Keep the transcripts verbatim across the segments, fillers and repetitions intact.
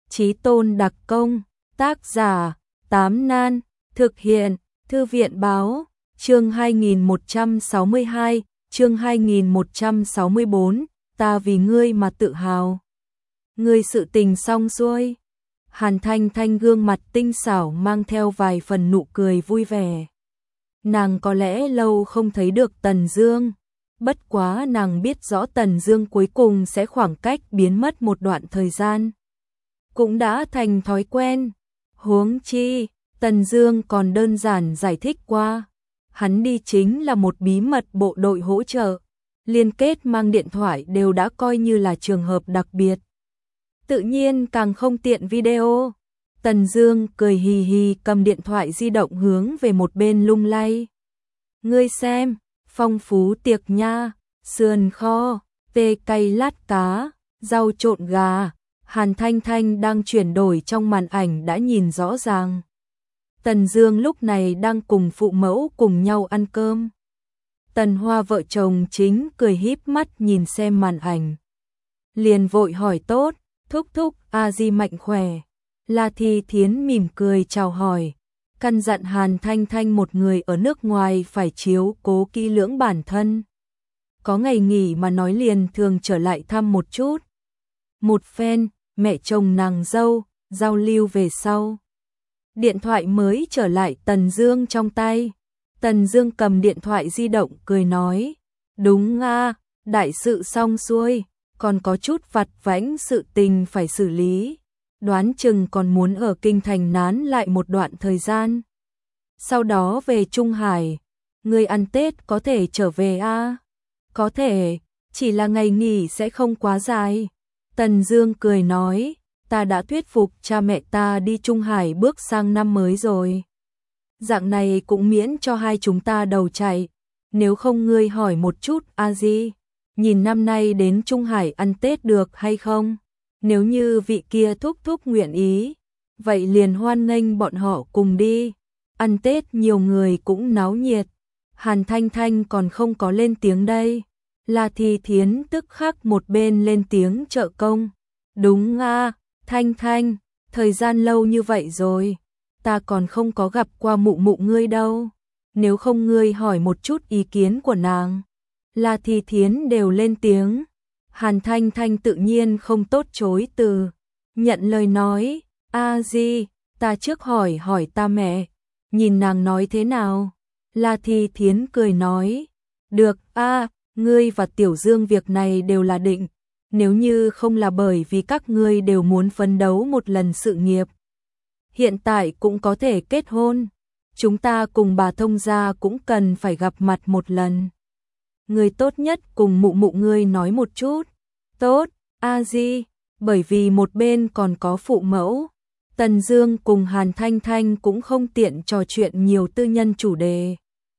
Chí tôn đặc công, tác giả, Tám Nan, thực hiện, Thư viện báo, chương hai nghìn một trăm sáu mươi hai, chương hai nghìn một trăm sáu mươi bốn, ta vì ngươi mà tự hào. Ngươi sự tình xong xuôi. Hàn Thanh Thanh gương mặt tinh xảo mang theo vài phần nụ cười vui vẻ. Nàng có lẽ lâu không thấy được Tần Dương, bất quá nàng biết rõ Tần Dương cuối cùng sẽ khoảng cách biến mất một đoạn thời gian. Cũng đã thành thói quen, huống chi, Tần Dương còn đơn giản giải thích qua. Hắn đi chính là một bí mật bộ đội hỗ trợ, liên kết mang điện thoại đều đã coi như là trường hợp đặc biệt. Tự nhiên càng không tiện video. Tần Dương cười hì hì cầm điện thoại di động hướng về một bên lung lay. Ngươi xem, phong phú tiệc nha, sườn kho, tê cay lát cá, rau trộn gà. Hàn Thanh Thanh đang chuyển đổi trong màn ảnh đã nhìn rõ ràng. Tần Dương lúc này đang cùng phụ mẫu cùng nhau ăn cơm. Tần Hoa vợ chồng chính cười híp mắt nhìn xem màn ảnh. Liền vội hỏi tốt, thúc thúc, a di mạnh khỏe. La Thi Thiến mỉm cười chào hỏi, căn dặn Hàn Thanh Thanh một người ở nước ngoài phải chiếu cố kỹ lưỡng bản thân. Có ngày nghỉ mà nói liền thường trở lại thăm một chút. Một phen, mẹ chồng nàng dâu, giao lưu về sau. Điện thoại mới trở lại Tần Dương trong tay. Tần Dương cầm điện thoại di động cười nói, đúng a, đại sự xong xuôi, còn có chút vặt vãnh sự tình phải xử lý. Đoán chừng còn muốn ở kinh thành nán lại một đoạn thời gian. Sau đó về Trung Hải, ngươi ăn Tết có thể trở về a? Có thể, chỉ là ngày nghỉ sẽ không quá dài. Tần Dương cười nói, ta đã thuyết phục cha mẹ ta đi Trung Hải bước sang năm mới rồi. Dạng này cũng miễn cho hai chúng ta đầu chạy. Nếu không ngươi hỏi một chút a di, nhìn năm nay đến Trung Hải ăn Tết được hay không? Nếu như vị kia thúc thúc nguyện ý, vậy liền hoan nghênh bọn họ cùng đi. Ăn Tết nhiều người cũng náo nhiệt. Hàn Thanh Thanh còn không có lên tiếng đây. La Thi Thiến tức khắc một bên lên tiếng trợ công. Đúng a, Thanh Thanh, thời gian lâu như vậy rồi, ta còn không có gặp qua mụ mụ ngươi đâu. Nếu không ngươi hỏi một chút ý kiến của nàng. La Thi Thiến đều lên tiếng. Hàn Thanh Thanh tự nhiên không tốt chối từ, nhận lời nói, a di, ta trước hỏi hỏi ta mẹ, nhìn nàng nói thế nào. La Thi Thiến cười nói, được a, ngươi và Tiểu Dương việc này đều là định, nếu như không là bởi vì các ngươi đều muốn phấn đấu một lần sự nghiệp, hiện tại cũng có thể kết hôn, chúng ta cùng bà thông gia cũng cần phải gặp mặt một lần. Ngươi tốt nhất cùng mụ mụ ngươi nói một chút. Tốt, a di, bởi vì một bên còn có phụ mẫu. Tần Dương cùng Hàn Thanh Thanh cũng không tiện trò chuyện nhiều tư nhân chủ đề.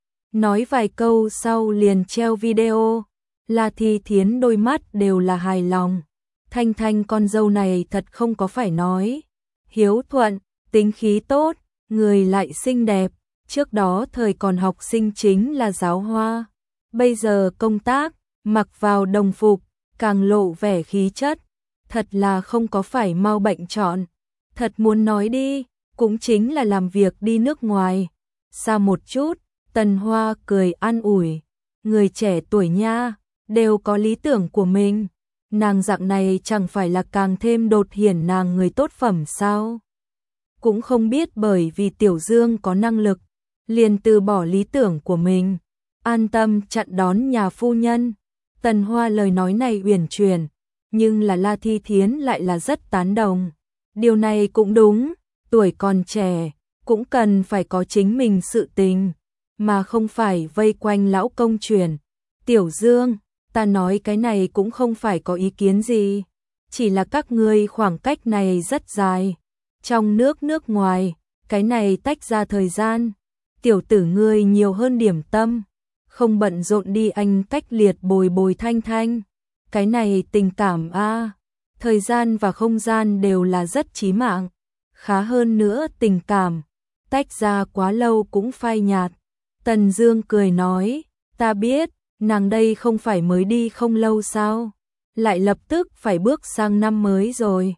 Nói vài câu sau liền treo video. La Thi Thiến đôi mắt đều là hài lòng. Thanh Thanh con dâu này thật không có phải nói. Hiếu thuận, tính khí tốt, người lại xinh đẹp. Trước đó thời còn học sinh chính là giáo hoa. Bây giờ công tác, mặc vào đồng phục, càng lộ vẻ khí chất. Thật là không có phải mau bệnh chọn. Thật muốn nói đi, cũng chính là làm việc đi nước ngoài. Xa một chút, Tần Hoa cười an ủi. Người trẻ tuổi nha, đều có lý tưởng của mình. Nàng dạng này chẳng phải là càng thêm đột hiển nàng người tốt phẩm sao? Cũng không biết bởi vì Tiểu Dương có năng lực, liền từ bỏ lý tưởng của mình, an tâm chặn đón nhà phu nhân. Tần Hoa lời nói này uyển chuyển, nhưng là La Thi Thiến lại là rất tán đồng. Điều này cũng đúng, tuổi còn trẻ, cũng cần phải có chính mình sự tình, mà không phải vây quanh lão công truyền. Tiểu Dương, ta nói cái này cũng không phải có ý kiến gì, chỉ là các ngươi khoảng cách này rất dài, trong nước nước ngoài, cái này tách ra thời gian, tiểu tử ngươi nhiều hơn điểm tâm, không bận rộn đi anh cách liệt bồi bồi Thanh Thanh, cái này tình cảm a, thời gian và không gian đều là rất chí mạng, khá hơn nữa tình cảm, tách ra quá lâu cũng phai nhạt. Tần Dương cười nói, ta biết, nàng đây không phải mới đi không lâu sao, lại lập tức phải bước sang năm mới rồi.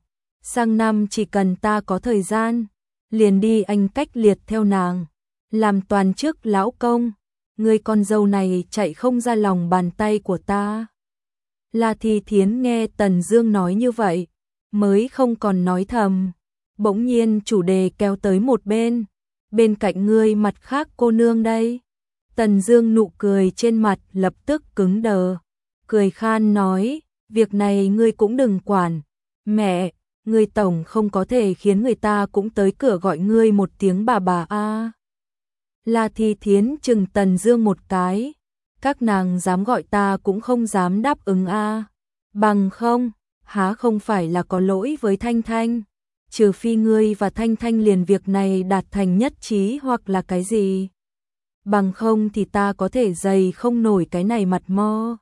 sang năm chỉ cần ta có thời gian, liền đi anh cách liệt theo nàng, làm toàn chức lão công, người con dâu này chạy không ra lòng bàn tay của ta. La Thi Thiến nghe Tần Dương nói như vậy, mới không còn nói thầm, bỗng nhiên chủ đề kéo tới một bên, bên cạnh ngươi mặt khác cô nương đây. Tần Dương nụ cười trên mặt lập tức cứng đờ, cười khan nói, việc này ngươi cũng đừng quản, mẹ, ngươi tổng không có thể khiến người ta cũng tới cửa gọi ngươi một tiếng bà bà a. À. La Thi Thiến chừng Tần Dương một cái, các nàng dám gọi ta cũng không dám đáp ứng a. À. Bằng không, há không phải là có lỗi với Thanh Thanh, trừ phi ngươi và Thanh Thanh liền việc này đạt thành nhất trí hoặc là cái gì. Bằng không thì ta có thể dày không nổi cái này mặt mo.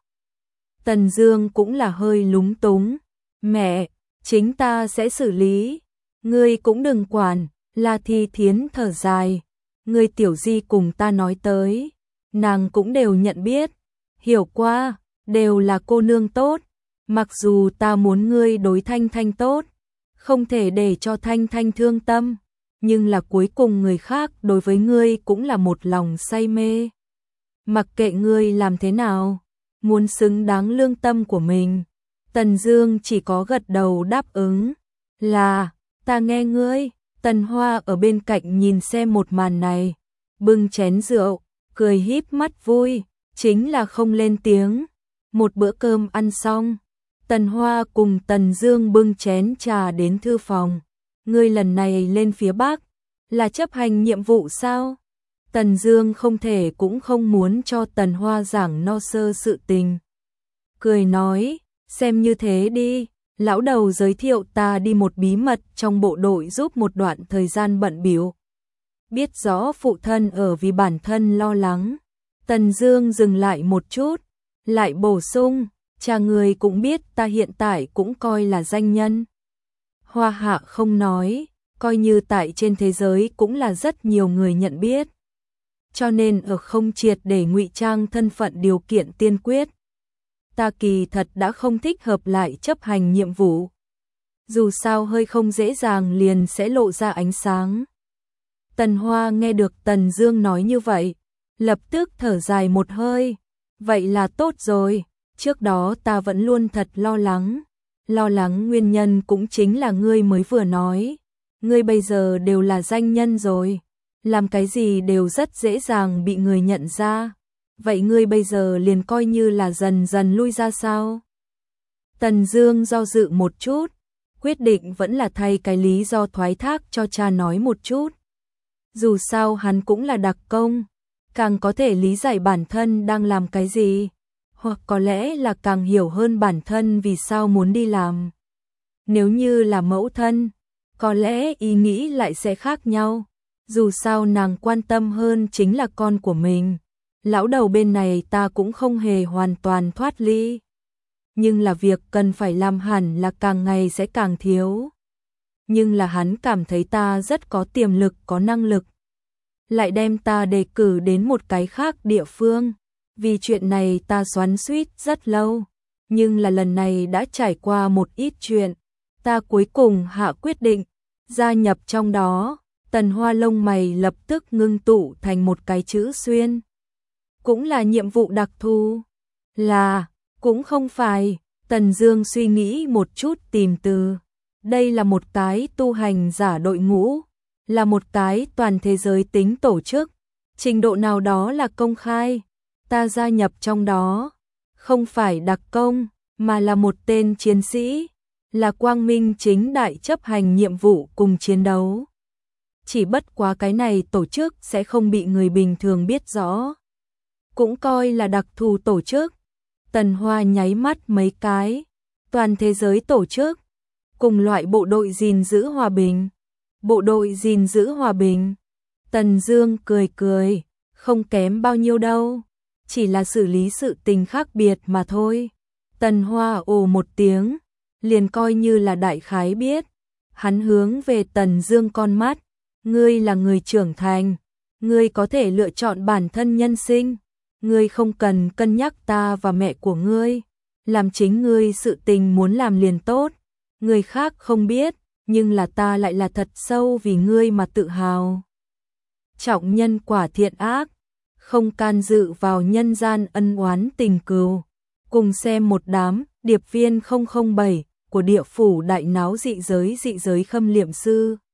Tần Dương cũng là hơi lúng túng, mẹ, chính ta sẽ xử lý, ngươi cũng đừng quản. La Thi Thiến thở dài, ngươi tiểu di cùng ta nói tới, nàng cũng đều nhận biết, hiểu qua, đều là cô nương tốt, mặc dù ta muốn ngươi đối Thanh Thanh tốt, không thể để cho Thanh Thanh thương tâm, nhưng là cuối cùng người khác đối với ngươi cũng là một lòng say mê. Mặc kệ ngươi làm thế nào, muốn xứng đáng lương tâm của mình. Tần Dương chỉ có gật đầu đáp ứng, là, ta nghe ngươi. Tần Hoa ở bên cạnh nhìn xem một màn này, bưng chén rượu, cười híp mắt vui, chính là không lên tiếng. Một bữa cơm ăn xong, Tần Hoa cùng Tần Dương bưng chén trà đến thư phòng. Ngươi lần này lên phía Bắc, là chấp hành nhiệm vụ sao? Tần Dương không thể cũng không muốn cho Tần Hoa giảng no sơ sự tình. Cười nói, xem như thế đi, lão đầu giới thiệu ta đi một bí mật trong bộ đội giúp một đoạn thời gian bận bịu. Biết rõ phụ thân ở vì bản thân lo lắng. Tần Dương dừng lại một chút, lại bổ sung, cha người cũng biết ta hiện tại cũng coi là danh nhân. Hoa Hạ không nói, coi như tại trên thế giới cũng là rất nhiều người nhận biết. Cho nên ở không triệt để ngụy trang thân phận điều kiện tiên quyết. Ta kỳ thật đã không thích hợp lại chấp hành nhiệm vụ. Dù sao hơi không dễ dàng liền sẽ lộ ra ánh sáng. Tần Hoa nghe được Tần Dương nói như vậy, lập tức thở dài một hơi. Vậy là tốt rồi, trước đó ta vẫn luôn thật lo lắng. Lo lắng nguyên nhân cũng chính là ngươi mới vừa nói. Ngươi bây giờ đều là danh nhân rồi, làm cái gì đều rất dễ dàng bị người nhận ra. Vậy ngươi bây giờ liền coi như là dần dần lui ra sao? Tần Dương do dự một chút, quyết định vẫn là thay cái lý do thoái thác cho cha nói một chút. Dù sao hắn cũng là đặc công, càng có thể lý giải bản thân đang làm cái gì, hoặc có lẽ là càng hiểu hơn bản thân vì sao muốn đi làm. Nếu như là mẫu thân, có lẽ ý nghĩ lại sẽ khác nhau. Dù sao nàng quan tâm hơn chính là con của mình. Lão đầu bên này ta cũng không hề hoàn toàn thoát ly. Nhưng là việc cần phải làm hẳn là càng ngày sẽ càng thiếu. Nhưng là hắn cảm thấy ta rất có tiềm lực, có năng lực. Lại đem ta đề cử đến một cái khác địa phương. Vì chuyện này ta xoắn xuýt rất lâu. Nhưng là lần này đã trải qua một ít chuyện. Ta cuối cùng hạ quyết định, gia nhập trong đó. Tần Hoa lông mày lập tức ngưng tụ thành một cái chữ xuyên. Cũng là nhiệm vụ đặc thù. Là, cũng không phải. Tần Dương suy nghĩ một chút tìm từ. Đây là một cái tu hành giả đội ngũ, là một cái toàn thế giới tính tổ chức, trình độ nào đó là công khai. Ta gia nhập trong đó, không phải đặc công, mà là một tên chiến sĩ, là quang minh chính đại chấp hành nhiệm vụ cùng chiến đấu. Chỉ bất quá cái này tổ chức sẽ không bị người bình thường biết rõ. Cũng coi là đặc thù tổ chức. Tần Hoa nháy mắt mấy cái. Toàn thế giới tổ chức. Cùng loại bộ đội gìn giữ hòa bình. Bộ đội gìn giữ hòa bình. Tần Dương cười cười. Không kém bao nhiêu đâu. Chỉ là xử lý sự tình khác biệt mà thôi. Tần Hoa ồ một tiếng. Liền coi như là đại khái biết. Hắn hướng về Tần Dương con mắt. Ngươi là người trưởng thành. Ngươi có thể lựa chọn bản thân nhân sinh. Ngươi không cần cân nhắc ta và mẹ của ngươi. Làm chính ngươi sự tình muốn làm liền tốt. Người khác không biết, nhưng là ta lại là thật sâu vì ngươi mà tự hào. Trọng nhân quả thiện ác, không can dự vào nhân gian ân oán tình cừu. Cùng xem một đám điệp viên không không bảy của địa phủ đại náo dị giới dị giới khâm liệm sư.